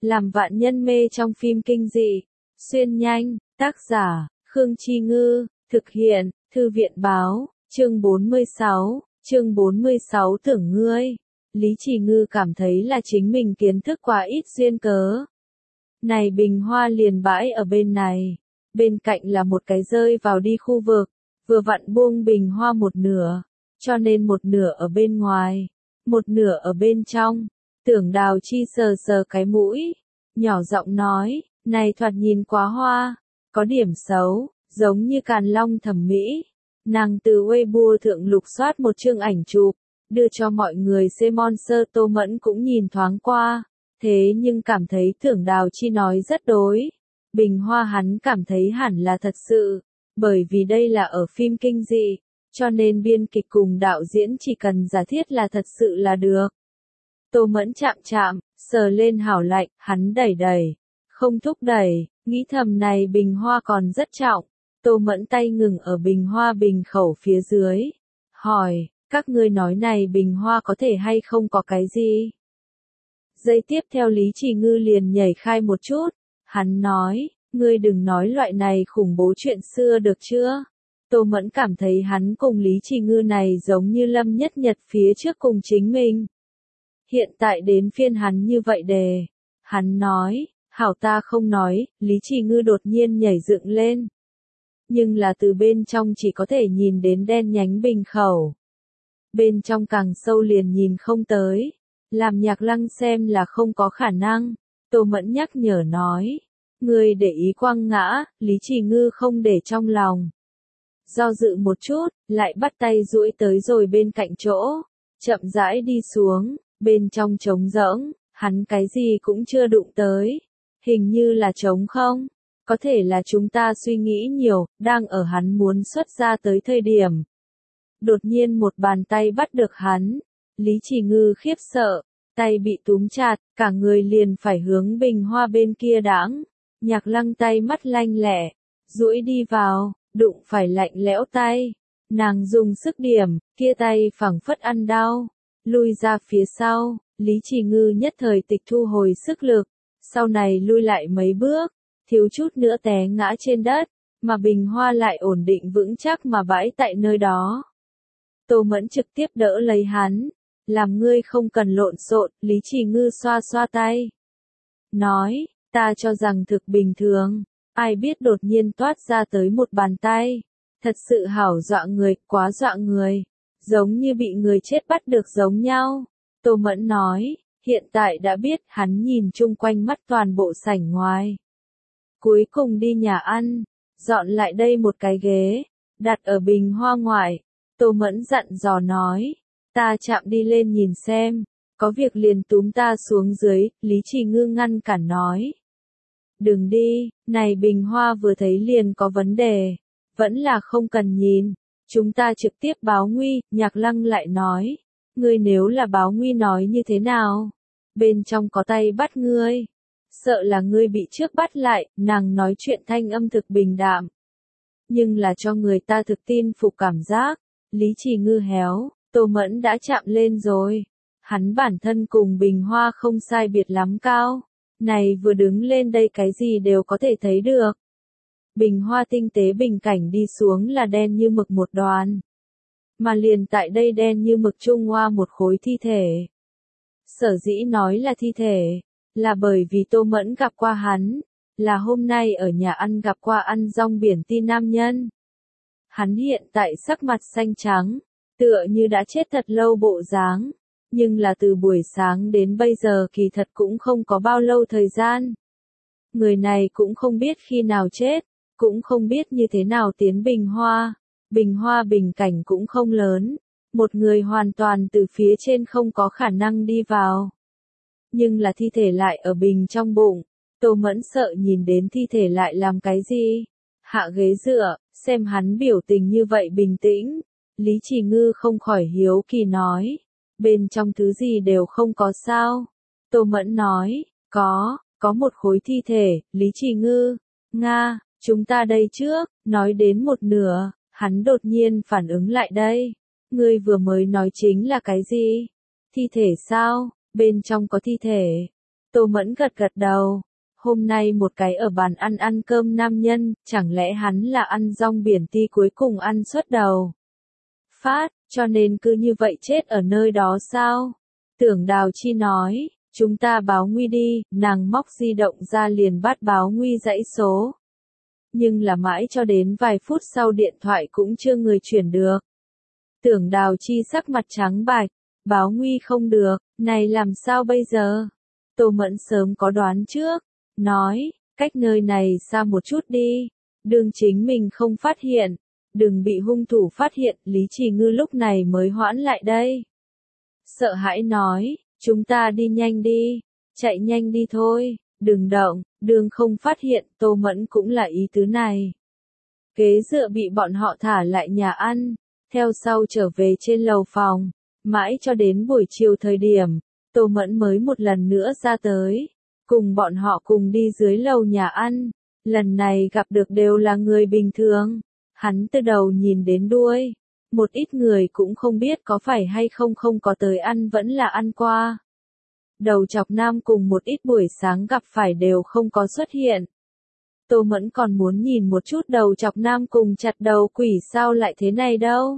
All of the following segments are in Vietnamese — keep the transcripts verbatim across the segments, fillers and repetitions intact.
làm vạn nhân mê trong phim kinh dị. Xuyên nhanh, tác giả, Khương Chi Ngư, thực hiện, Thư viện Báo, chương bốn mươi sáu, chương bốn mươi sáu tưởng ngươi. Lý Chỉ Ngư cảm thấy là chính mình kiến thức quá ít duyên cớ. Này bình hoa liền bãi ở bên này, bên cạnh là một cái rơi vào đi khu vực, vừa vặn buông bình hoa một nửa, cho nên một nửa ở bên ngoài, một nửa ở bên trong. Tưởng Đào Chi sờ sờ cái mũi, nhỏ giọng nói, này thoạt nhìn quá hoa, có điểm xấu, giống như Càn Long thẩm mỹ. Nàng từ Weibo thượng lục soát một chương ảnh chụp, đưa cho mọi người xem. Monster Tô Mẫn cũng nhìn thoáng qua, thế nhưng cảm thấy Tưởng Đào Chi nói rất đối. Bình hoa hắn cảm thấy hẳn là thật sự, bởi vì đây là ở phim kinh dị, cho nên biên kịch cùng đạo diễn chỉ cần giả thiết là thật sự là được. Tô Mẫn chạm chạm, sờ lên hảo lạnh, hắn đẩy đẩy, không thúc đẩy, nghĩ thầm này bình hoa còn rất trọng. Tô Mẫn tay ngừng ở bình hoa bình khẩu phía dưới, hỏi, các ngươi nói này bình hoa có thể hay không có cái gì? Giây tiếp theo Lý Chỉ Ngư liền nhảy khai một chút, hắn nói, ngươi đừng nói loại này khủng bố chuyện xưa được chưa? Tô Mẫn cảm thấy hắn cùng Lý Chỉ Ngư này giống như Lâm Nhất Nhật phía trước cùng chính mình. Hiện tại đến phiên hắn như vậy đề. Hắn nói, hảo ta không nói, Lý Chỉ Ngư đột nhiên nhảy dựng lên. Nhưng là từ bên trong chỉ có thể nhìn đến đen nhánh bình khẩu. Bên trong càng sâu liền nhìn không tới. Làm Nhạc Lăng xem là không có khả năng. Tô Mẫn nhắc nhở nói. Ngươi để ý quăng ngã, Lý Chỉ Ngư không để trong lòng. Do dự một chút, lại bắt tay duỗi tới rồi bên cạnh chỗ. Chậm rãi đi xuống, bên trong trống rỗng, hắn cái gì cũng chưa đụng tới. Hình như là trống không. Có thể là chúng ta suy nghĩ nhiều, đang ở hắn muốn xuất ra tới thời điểm. Đột nhiên một bàn tay bắt được hắn. Lý Chỉ Ngư khiếp sợ, tay bị túm chặt, cả người liền phải hướng bình hoa bên kia đãng. Nhạc Lăng tay mắt lanh lẹ, duỗi đi vào, đụng phải lạnh lẽo tay. Nàng dùng sức điểm, kia tay phảng phất ăn đau, lui ra phía sau. Lý Chỉ Ngư nhất thời tịch thu hồi sức lực, sau này lui lại mấy bước, thiếu chút nữa té ngã trên đất, mà bình hoa lại ổn định vững chắc mà bãi tại nơi đó. Tô Mẫn trực tiếp đỡ lấy hắn, làm ngươi không cần lộn xộn. Lý Chỉ Ngư xoa xoa tay, nói, ta cho rằng thực bình thường, ai biết đột nhiên toát ra tới một bàn tay, thật sự hảo dọa người, quá dọa người, giống như bị người chết bắt được giống nhau. Tô Mẫn nói, hiện tại đã biết. Hắn nhìn chung quanh mắt toàn bộ sảnh ngoài. Cuối cùng đi nhà ăn, dọn lại đây một cái ghế, đặt ở bình hoa ngoại. Tô Mẫn dặn dò nói, ta chạm đi lên nhìn xem, có việc liền túm ta xuống dưới. Lý Chỉ Ngư ngăn cản nói, đừng đi, này bình hoa vừa thấy liền có vấn đề, vẫn là không cần nhìn, chúng ta trực tiếp báo nguy. Nhạc Lăng lại nói, ngươi nếu là báo nguy nói như thế nào? Bên trong có tay bắt ngươi, sợ là ngươi bị trước bắt lại. Nàng nói chuyện thanh âm thực bình đạm, nhưng là cho người ta thực tin phục cảm giác. Lý Chỉ Ngư héo, Tô Mẫn đã chạm lên rồi. Hắn bản thân cùng bình hoa không sai biệt lắm cao. Này vừa đứng lên đây cái gì đều có thể thấy được. Bình hoa tinh tế bình cảnh đi xuống là đen như mực một đoàn. Mà liền tại đây đen như mực trung hoa một khối thi thể. Sở dĩ nói là thi thể, là bởi vì Tô Mẫn gặp qua hắn, là hôm nay ở nhà ăn gặp qua ăn rong biển ti nam nhân. Hắn hiện tại sắc mặt xanh trắng, tựa như đã chết thật lâu bộ dáng, nhưng là từ buổi sáng đến bây giờ kỳ thật cũng không có bao lâu thời gian. Người này cũng không biết khi nào chết, cũng không biết như thế nào tiến bình hoa. Bình hoa bình cảnh cũng không lớn, một người hoàn toàn từ phía trên không có khả năng đi vào. Nhưng là thi thể lại ở bình trong bụng. Tô Mẫn sợ nhìn đến thi thể lại làm cái gì. Hạ ghế dựa, xem hắn biểu tình như vậy bình tĩnh. Lý Chỉ Ngư không khỏi hiếu kỳ nói, bên trong thứ gì đều không có sao? Tô Mẫn nói, có, có một khối thi thể. Lý Chỉ Ngư, Nga, chúng ta đây trước. Nói đến một nửa, hắn đột nhiên phản ứng lại đây. Ngươi vừa mới nói chính là cái gì? Thi thể sao? Bên trong có thi thể. Tô Mẫn gật gật đầu. Hôm nay một cái ở bàn ăn ăn cơm nam nhân, chẳng lẽ hắn là ăn rong biển ti cuối cùng ăn suốt đầu phát, cho nên cứ như vậy chết ở nơi đó sao? Tưởng Đào Chi nói, chúng ta báo nguy đi, nàng móc di động ra liền bắt báo nguy dãy số. Nhưng là mãi cho đến vài phút sau điện thoại cũng chưa người chuyển được. Tưởng Đào Chi sắc mặt trắng bạch, báo nguy không được, này làm sao bây giờ? Tô Mẫn sớm có đoán trước, nói, cách nơi này xa một chút đi, đừng chính mình không phát hiện, đừng bị hung thủ phát hiện. Lý Trì Ngư lúc này mới hoãn lại đây. Sợ hãi nói, chúng ta đi nhanh đi, chạy nhanh đi thôi, đừng động, đường không phát hiện. Tô Mẫn cũng là ý tứ này. Kế dựa bị bọn họ thả lại nhà ăn, theo sau trở về trên lầu phòng, mãi cho đến buổi chiều thời điểm, Tô Mẫn mới một lần nữa ra tới, cùng bọn họ cùng đi dưới lầu nhà ăn. Lần này gặp được đều là người bình thường, hắn từ đầu nhìn đến đuôi, một ít người cũng không biết có phải hay không không có tới ăn vẫn là ăn qua. Đầu chọc nam cùng một ít buổi sáng gặp phải đều không có xuất hiện. Tô Mẫn còn muốn nhìn một chút đầu chọc nam cùng chặt đầu quỷ sao lại thế này đâu.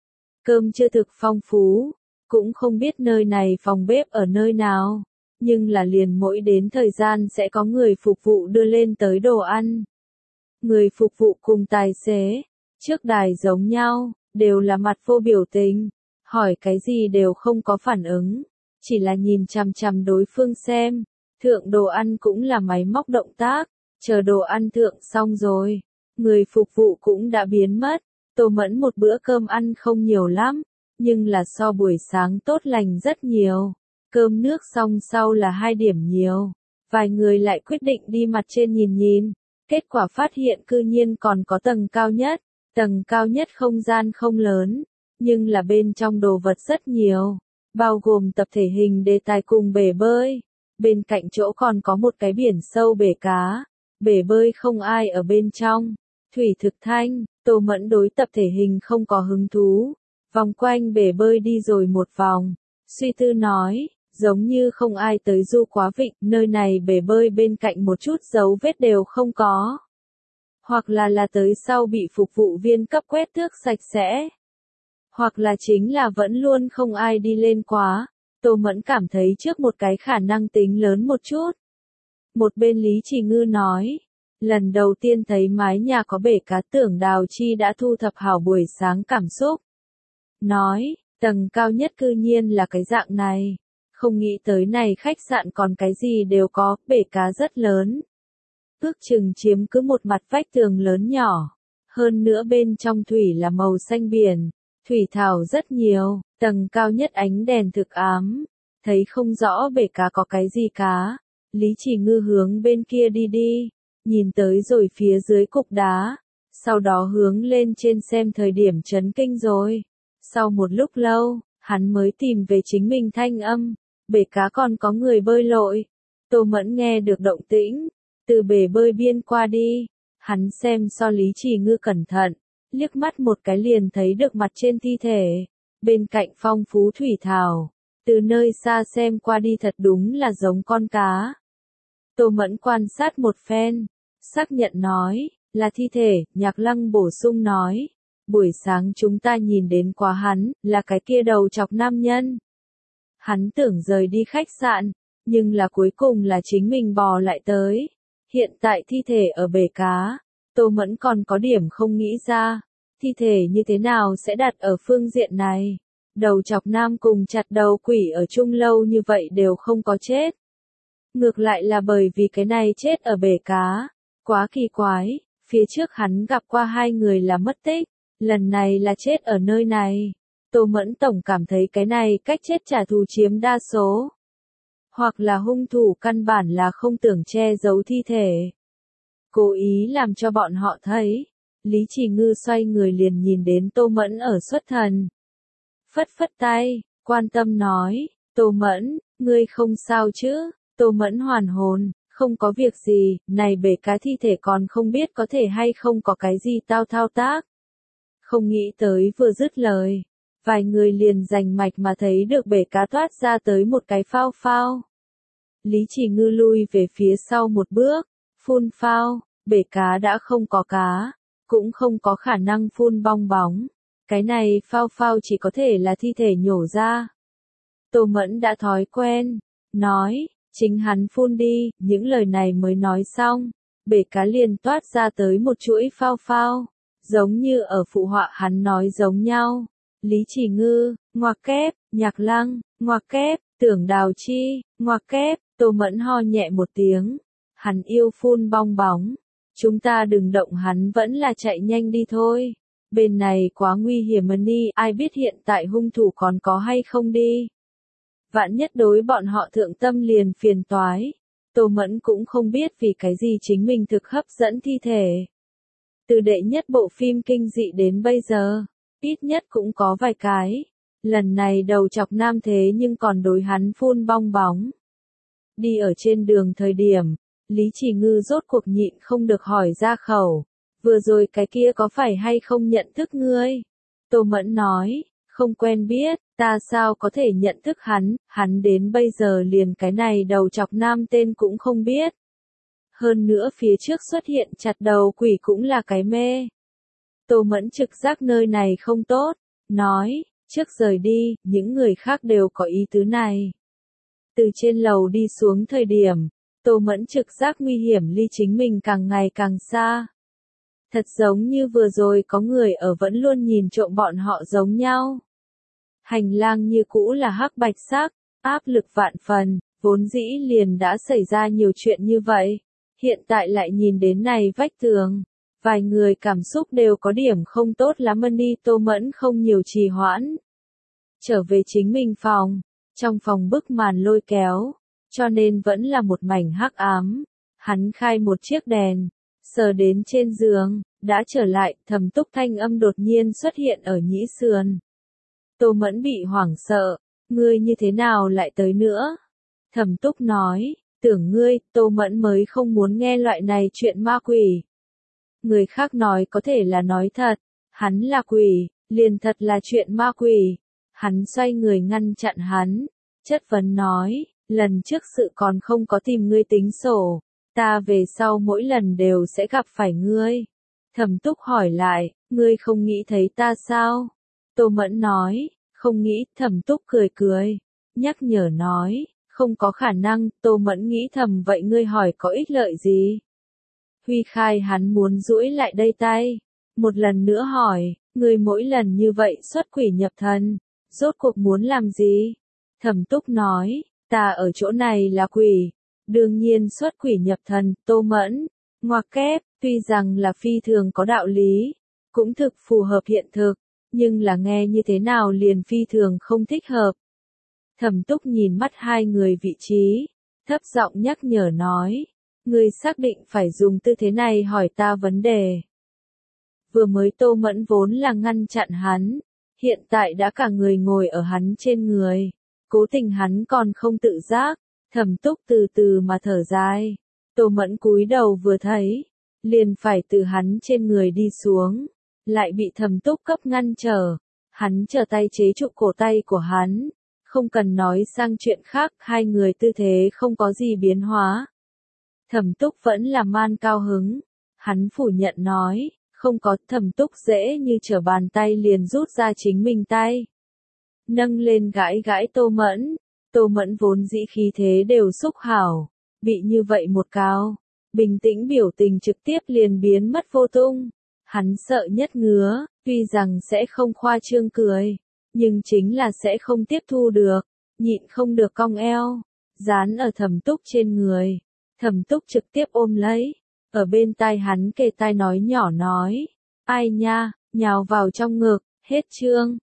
Cơm chưa thực phong phú, cũng không biết nơi này phòng bếp ở nơi nào, nhưng là liền mỗi đến thời gian sẽ có người phục vụ đưa lên tới đồ ăn. Người phục vụ cùng tài xế, trước đài giống nhau, đều là mặt vô biểu tình, hỏi cái gì đều không có phản ứng, chỉ là nhìn chằm chằm đối phương xem. Thượng đồ ăn cũng là máy móc động tác, chờ đồ ăn thượng xong rồi, người phục vụ cũng đã biến mất. Tô Mẫn một bữa cơm ăn không nhiều lắm, nhưng là so buổi sáng tốt lành rất nhiều. Cơm nước xong sau là hai điểm nhiều, vài người lại quyết định đi mặt trên nhìn nhìn. Kết quả phát hiện cư nhiên còn có tầng cao nhất. Tầng cao nhất không gian không lớn, nhưng là bên trong đồ vật rất nhiều, bao gồm tập thể hình đề tài cùng bể bơi. Bên cạnh chỗ còn có một cái biển sâu bể cá, bể bơi không ai ở bên trong. Thủy thực thanh, Tô Mẫn đối tập thể hình không có hứng thú, vòng quanh bể bơi đi rồi một vòng, suy tư nói, giống như không ai tới du quá vịnh, nơi này bể bơi bên cạnh một chút dấu vết đều không có. Hoặc là là tới sau bị phục vụ viên cấp quét tước sạch sẽ. Hoặc là chính là vẫn luôn không ai đi lên quá. Tô Mẫn cảm thấy trước một cái khả năng tính lớn một chút. Một bên Lý Trì Ngư nói, lần đầu tiên thấy mái nhà có bể cá Tưởng Đào Chi đã thu thập hảo buổi sáng cảm xúc. Nói, tầng cao nhất cư nhiên là cái dạng này. Không nghĩ tới này khách sạn còn cái gì đều có, bể cá rất lớn. Ước chừng chiếm cứ một mặt vách tường lớn nhỏ. Hơn nữa bên trong thủy là màu xanh biển. Thủy thảo rất nhiều, tầng cao nhất ánh đèn thực ám. Thấy không rõ bể cá có cái gì cá. Lý Trì Ngư hướng bên kia đi đi. Nhìn tới rồi phía dưới cục đá. Sau đó hướng lên trên xem thời điểm chấn kinh rồi. Sau một lúc lâu, hắn mới tìm về chính mình thanh âm. Bể cá còn có người bơi lội. Tô Mẫn nghe được động tĩnh. Từ bể bơi biên qua đi. Hắn xem so Lý Trì Ngư cẩn thận. Liếc mắt một cái liền thấy được mặt trên thi thể. Bên cạnh phong phú thủy thảo. Từ nơi xa xem qua đi thật đúng là giống con cá. Tô Mẫn quan sát một phen. Xác nhận nói, là thi thể. Nhạc Lăng bổ sung nói. Buổi sáng chúng ta nhìn đến quá hắn, là cái kia đầu chọc nam nhân. Hắn tưởng rời đi khách sạn, nhưng là cuối cùng là chính mình bò lại tới. Hiện tại thi thể ở bể cá, Tô Mẫn còn có điểm không nghĩ ra, thi thể như thế nào sẽ đặt ở phương diện này. Đầu chọc nam cùng chặt đầu quỷ ở chung lâu như vậy đều không có chết. Ngược lại là bởi vì cái này chết ở bể cá, quá kỳ quái, phía trước hắn gặp qua hai người là mất tích, lần này là chết ở nơi này. Tô Mẫn tổng cảm thấy cái này cách chết trả thù chiếm đa số. Hoặc là hung thủ căn bản là không tưởng che giấu thi thể. Cố ý làm cho bọn họ thấy. Lý Trì Ngư xoay người liền nhìn đến Tô Mẫn ở xuất thần. Phất phất tay, quan tâm nói, Tô Mẫn, ngươi không sao chứ? Tô Mẫn hoàn hồn, không có việc gì, này bể cá thi thể còn không biết có thể hay không có cái gì tao thao tác. Không nghĩ tới vừa dứt lời. Vài người liền rành mạch mà thấy được bể cá thoát ra tới một cái phao phao. Lý Chỉ Ngư lui về phía sau một bước, phun phao, bể cá đã không có cá, cũng không có khả năng phun bong bóng. Cái này phao phao chỉ có thể là thi thể nhổ ra. Tô Mẫn đã thói quen, nói, chính hắn phun đi, những lời này mới nói xong, bể cá liền toát ra tới một chuỗi phao phao, giống như ở phụ họa hắn nói giống nhau. Lý Chỉ Ngư, ngoặc kép, Nhạc Lăng, ngoặc kép, Tưởng Đào Chi, ngoặc kép, Tô Mẫn ho nhẹ một tiếng. Hắn yêu phun bong bóng. Chúng ta đừng động hắn, vẫn là chạy nhanh đi thôi. Bên này quá nguy hiểm mà đi, ai biết hiện tại hung thủ còn có hay không đi. Vạn nhất đối bọn họ thượng tâm liền phiền toái. Tô Mẫn cũng không biết vì cái gì chính mình thực hấp dẫn thi thể. Từ đệ nhất bộ phim kinh dị đến bây giờ, ít nhất cũng có vài cái. Lần này đầu chọc nam thế nhưng còn đối hắn phun bong bóng. Đi ở trên đường thời điểm, Lý Chỉ Ngư rốt cuộc nhịn không được hỏi ra khẩu. Vừa rồi cái kia có phải hay không nhận thức ngươi? Tô Mẫn nói, không quen biết, ta sao có thể nhận thức hắn, hắn đến bây giờ liền cái này đầu chọc nam tên cũng không biết. Hơn nữa phía trước xuất hiện chặt đầu quỷ cũng là cái mê. Tô Mẫn trực giác nơi này không tốt, nói, trước rời đi, những người khác đều có ý tứ này. Từ trên lầu đi xuống thời điểm, Tô Mẫn trực giác nguy hiểm ly chính mình càng ngày càng xa. Thật giống như vừa rồi có người ở vẫn luôn nhìn trộm bọn họ giống nhau. Hành lang như cũ là hắc bạch sắc, áp lực vạn phần, vốn dĩ liền đã xảy ra nhiều chuyện như vậy. Hiện tại lại nhìn đến này vách tường. Vài người cảm xúc đều có điểm không tốt lắm đi. Tô Mẫn không nhiều trì hoãn. Trở về chính mình phòng, trong phòng bức màn lôi kéo, cho nên vẫn là một mảnh hắc ám. Hắn khai một chiếc đèn, sờ đến trên giường, đã trở lại, Thẩm Túc thanh âm đột nhiên xuất hiện ở nhĩ sườn. Tô Mẫn bị hoảng sợ, ngươi như thế nào lại tới nữa? Thẩm Túc nói, tưởng ngươi, Tô Mẫn mới không muốn nghe loại này chuyện ma quỷ. Người khác nói có thể là nói thật, hắn là quỷ, liền thật là chuyện ma quỷ. Hắn xoay người ngăn chặn hắn, chất vấn nói, lần trước sự còn không có tìm ngươi tính sổ, ta về sau mỗi lần đều sẽ gặp phải ngươi. Thẩm Túc hỏi lại, ngươi không nghĩ thấy ta sao? Tô Mẫn nói, không nghĩ. Thẩm Túc cười cười, nhắc nhở nói, không có khả năng. Tô Mẫn nghĩ thầm, vậy ngươi hỏi có ích lợi gì? Huy khai hắn muốn duỗi lại đây tay, một lần nữa hỏi, ngươi mỗi lần như vậy xuất quỷ nhập thần, rốt cuộc muốn làm gì? Thẩm Túc nói, ta ở chỗ này là quỷ, đương nhiên xuất quỷ nhập thần. Tô Mẫn, ngoặc kép, tuy rằng là phi thường có đạo lý, cũng thực phù hợp hiện thực, nhưng là nghe như thế nào liền phi thường không thích hợp. Thẩm Túc nhìn mắt hai người vị trí, thấp giọng nhắc nhở nói, ngươi xác định phải dùng tư thế này hỏi ta vấn đề. Vừa mới Tô Mẫn vốn là ngăn chặn hắn, hiện tại đã cả người ngồi ở hắn trên người, cố tình hắn còn không tự giác. Thẩm Túc từ từ mà thở dài, Tô Mẫn cúi đầu vừa thấy, liền phải từ hắn trên người đi xuống, lại bị Thẩm Túc cấp ngăn trở. Hắn trở tay chế trụ cổ tay của hắn, không cần nói sang chuyện khác, hai người tư thế không có gì biến hóa. Thẩm Túc vẫn là man cao hứng, hắn phủ nhận nói, không có. Thẩm Túc dễ như trở bàn tay liền rút ra chính mình tay, nâng lên gãi gãi Tô Mẫn. Tô Mẫn vốn dĩ khí thế đều xúc hảo, bị như vậy một cao, bình tĩnh biểu tình trực tiếp liền biến mất vô tung. Hắn sợ nhất ngứa, tuy rằng sẽ không khoa trương cười, nhưng chính là sẽ không tiếp thu được, nhịn không được cong eo, dán ở Thẩm Túc trên người. Thẩm Túc trực tiếp ôm lấy, ở bên tai hắn kề tai nói nhỏ nói, ai nha, nhào vào trong ngực. Hết chương.